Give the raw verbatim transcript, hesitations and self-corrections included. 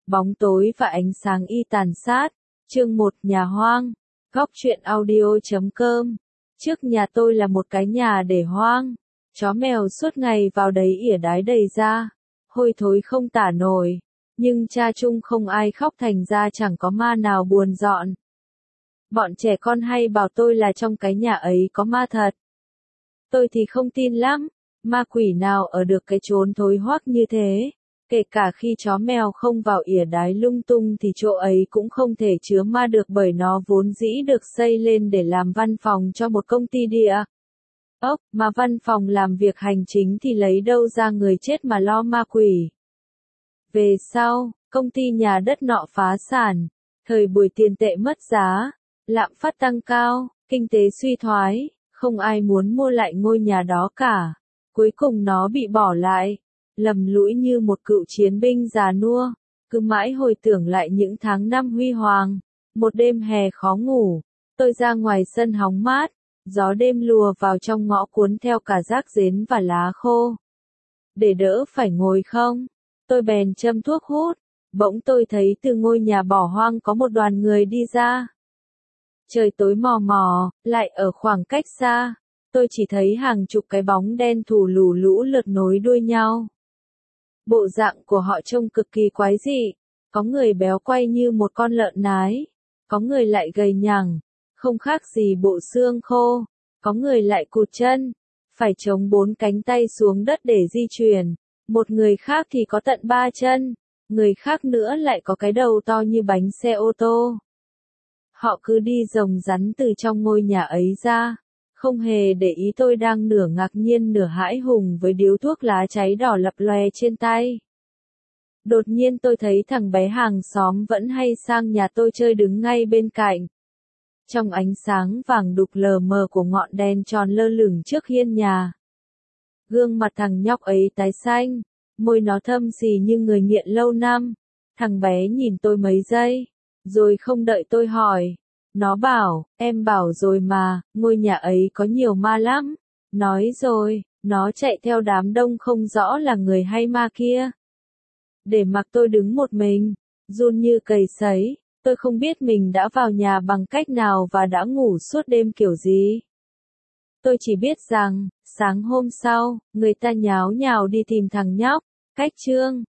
Bóng tối và ánh sáng y tàn sát. Chương một Nhà hoang. Góc truyện audio chấm com. Trước nhà tôi là một cái nhà để hoang. Chó mèo suốt ngày vào đấy ỉa đái đầy ra. Hôi thối không tả nổi. Nhưng cha chung không ai khóc thành ra chẳng có ma nào buồn dọn. Bọn trẻ con hay bảo tôi là trong cái nhà ấy có ma thật. Tôi thì không tin lắm. Ma quỷ nào ở được cái chốn thối hoắc như thế. Kể cả khi chó mèo không vào ỉa đái lung tung thì chỗ ấy cũng không thể chứa ma được, bởi nó vốn dĩ được xây lên để làm văn phòng cho một công ty địa ốc, mà văn phòng làm việc hành chính thì lấy đâu ra người chết mà lo ma quỷ. Về sau, công ty nhà đất nọ phá sản, thời buổi tiền tệ mất giá, lạm phát tăng cao, kinh tế suy thoái, không ai muốn mua lại ngôi nhà đó cả. Cuối cùng nó bị bỏ lại, lầm lũi như một cựu chiến binh già nua, cứ mãi hồi tưởng lại những tháng năm huy hoàng. Một đêm hè khó ngủ, tôi ra ngoài sân hóng mát, gió đêm lùa vào trong ngõ cuốn theo cả rác rến và lá khô. Để đỡ phải ngồi không, tôi bèn châm thuốc hút, bỗng tôi thấy từ ngôi nhà bỏ hoang có một đoàn người đi ra. Trời tối mò mò, lại ở khoảng cách xa, tôi chỉ thấy hàng chục cái bóng đen thù lù lũ lượt nối đuôi nhau. Bộ dạng của họ trông cực kỳ quái dị, có người béo quay như một con lợn nái, có người lại gầy nhẳng, không khác gì bộ xương khô, có người lại cụt chân, phải chống bốn cánh tay xuống đất để di chuyển, một người khác thì có tận ba chân, người khác nữa lại có cái đầu to như bánh xe ô tô. Họ cứ đi rồng rắn từ trong ngôi nhà ấy ra, không hề để ý tôi đang nửa ngạc nhiên nửa hãi hùng với điếu thuốc lá cháy đỏ lập lòe trên tay. Đột nhiên tôi thấy thằng bé hàng xóm vẫn hay sang nhà tôi chơi đứng ngay bên cạnh. Trong ánh sáng vàng đục lờ mờ của ngọn đèn tròn lơ lửng trước hiên nhà. Gương mặt thằng nhóc ấy tái xanh, môi nó thâm xì như người nghiện lâu năm. Thằng bé nhìn tôi mấy giây, rồi không đợi tôi hỏi. Nó bảo, em bảo rồi mà, ngôi nhà ấy có nhiều ma lắm. Nói rồi, nó chạy theo đám đông không rõ là người hay ma kia. Để mặc tôi đứng một mình, run như cầy sấy, tôi không biết mình đã vào nhà bằng cách nào và đã ngủ suốt đêm kiểu gì. Tôi chỉ biết rằng, sáng hôm sau, người ta nháo nhào đi tìm thằng nhóc, cách Trương,